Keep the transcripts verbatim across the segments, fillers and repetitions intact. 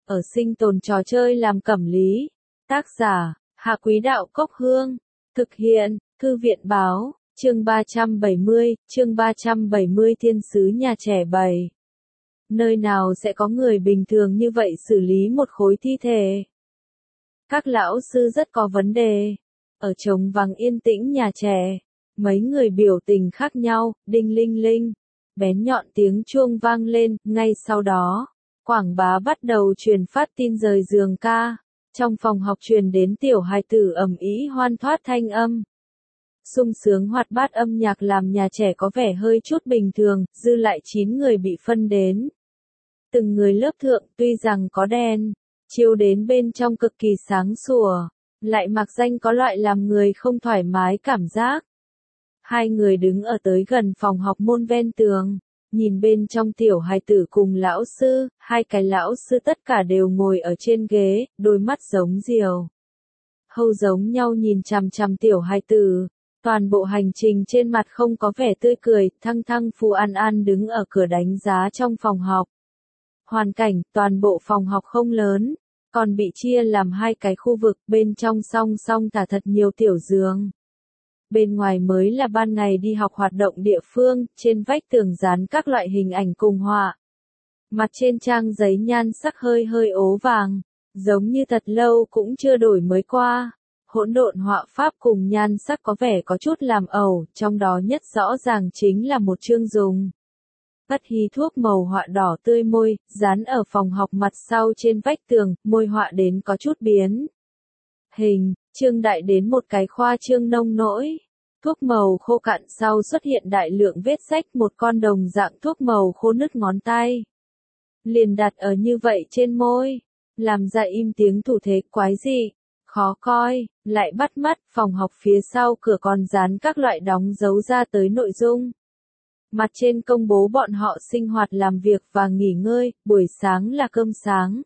ở sinh tồn trò chơi làm cẩm lý. Tác giả, Hạ Quý Đạo Cốc Hương. Thực hiện, Thư viện Báo, chương ba trăm bảy mươi, chương ba trăm bảy mươi Thiên sứ nhà trẻ bảy. Nơi nào sẽ có người bình thường như vậy xử lý một khối thi thể? Các lão sư rất có vấn đề. Ở trống vắng yên tĩnh nhà trẻ, mấy người biểu tình khác nhau, đinh linh linh. Bén nhọn tiếng chuông vang lên, ngay sau đó, quảng bá bắt đầu truyền phát tin rời giường ca. Trong phòng học truyền đến tiểu hài tử ầm ĩ hoan thoát thanh âm. Sung sướng hoạt bát âm nhạc làm nhà trẻ có vẻ hơi chút bình thường, dư lại chín người bị phân đến. Từng người lớp thượng tuy rằng có đèn, chiếu đến bên trong cực kỳ sáng sủa, lại mặc danh có loại làm người không thoải mái cảm giác. Hai người đứng ở tới gần phòng học môn ven tường, nhìn bên trong tiểu hài tử cùng lão sư, hai cái lão sư tất cả đều ngồi ở trên ghế, đôi mắt giống diều hâu giống nhau nhìn chằm chằm tiểu hài tử. Toàn bộ hành trình trên mặt không có vẻ tươi cười, thăng thăng Phù An An đứng ở cửa đánh giá trong phòng học. Hoàn cảnh, toàn bộ phòng học không lớn, còn bị chia làm hai cái khu vực, bên trong song song thả thật nhiều tiểu giường. Bên ngoài mới là ban ngày đi học hoạt động địa phương, trên vách tường dán các loại hình ảnh cùng họa. Mặt trên trang giấy nhan sắc hơi hơi ố vàng, giống như thật lâu cũng chưa đổi mới qua. Hỗn độn họa pháp cùng nhan sắc có vẻ có chút làm ẩu, trong đó nhất rõ ràng chính là một chương dùng bất hí thuốc màu họa đỏ tươi môi, dán ở phòng học mặt sau trên vách tường, môi họa đến có chút biến hình, trương đại đến một cái khoa trương nông nỗi. Thuốc màu khô cạn sau xuất hiện đại lượng vết rách, một con đồng dạng thuốc màu khô nứt ngón tay. Liền đặt ở như vậy trên môi, làm ra im tiếng thủ thế quái dị, khó coi, lại bắt mắt. Phòng học phía sau cửa còn dán các loại đóng dấu ra tới nội dung. Mặt trên công bố bọn họ sinh hoạt làm việc và nghỉ ngơi, buổi sáng là cơm sáng,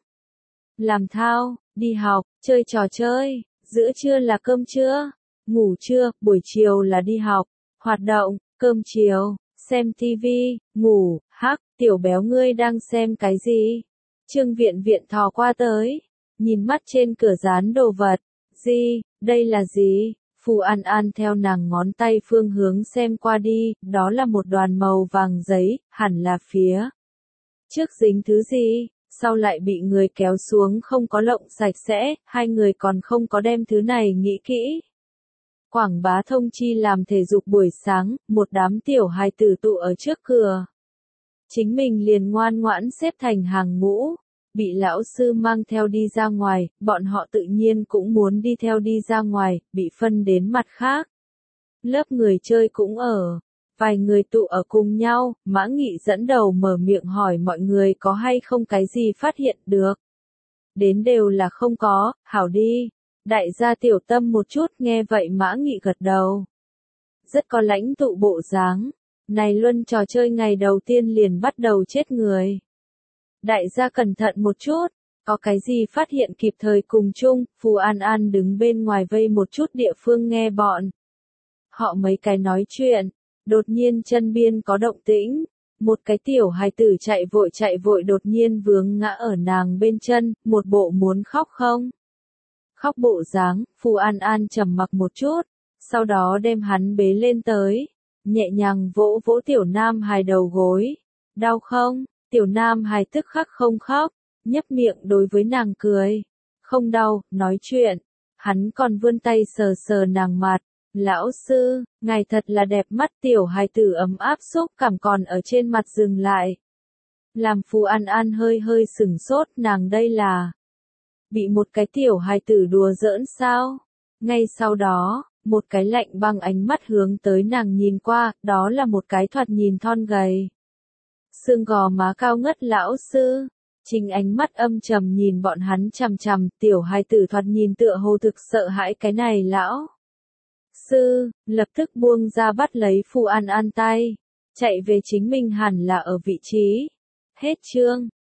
làm thao, đi học, chơi trò chơi, giữa trưa là cơm trưa, ngủ trưa, buổi chiều là đi học, hoạt động, cơm chiều, xem tivi, ngủ. Hắc, tiểu béo ngươi đang xem cái gì? Trương Viện Viện thò qua tới, nhìn mắt trên cửa dán đồ vật. Gì, đây là gì? Phù An An theo nàng ngón tay phương hướng xem qua đi, đó là một đoàn màu vàng giấy, hẳn là phía trước dính thứ gì, sau lại bị người kéo xuống không có lộng sạch sẽ, hai người còn không có đem thứ này nghĩ kỹ. Quảng bá thông chi làm thể dục buổi sáng, một đám tiểu hài tử tụ ở trước cửa. Chính mình liền ngoan ngoãn xếp thành hàng ngũ, bị lão sư mang theo đi ra ngoài, bọn họ tự nhiên cũng muốn đi theo đi ra ngoài, bị phân đến mặt khác. Lớp người chơi cũng ở, vài người tụ ở cùng nhau, Mã Nghị dẫn đầu mở miệng hỏi mọi người có hay không cái gì phát hiện được. Đến đều là không có, hảo đi. Đại gia tiểu tâm một chút, nghe vậy Mã Nghị gật đầu. Rất có lãnh tụ bộ dáng, này luân trò chơi ngày đầu tiên liền bắt đầu chết người. Đại gia cẩn thận một chút, có cái gì phát hiện kịp thời cùng chung. Phù An An đứng bên ngoài vây một chút địa phương nghe bọn họ mấy cái nói chuyện, đột nhiên chân biên có động tĩnh, một cái tiểu hài tử chạy vội chạy vội đột nhiên vướng ngã ở nàng bên chân, một bộ muốn khóc không khóc bộ dáng. Phù An An trầm mặc một chút, sau đó đem hắn bế lên tới, nhẹ nhàng vỗ vỗ tiểu nam hài đầu gối. Đau không? Tiểu nam hài tức khắc không khóc, nhấp miệng đối với nàng cười. Không đau, nói chuyện. Hắn còn vươn tay sờ sờ nàng mặt. Lão sư, ngài thật là đẹp mắt. Tiểu hài tử ấm áp xúc cảm còn ở trên mặt dừng lại. Làm Phù An An hơi hơi sửng sốt, nàng đây là bị một cái tiểu hài tử đùa giỡn sao? Ngay sau đó, một cái lạnh băng ánh mắt hướng tới nàng nhìn qua, đó là một cái thoạt nhìn thon gầy, xương gò má cao ngất lão sư. Chính ánh mắt âm trầm nhìn bọn hắn chằm chằm, tiểu hài tử thoạt nhìn tựa hồ thực sợ hãi cái này lão sư, lập tức buông ra bắt lấy Phù An An tay, chạy về chính mình hẳn là ở vị trí. Hết chương.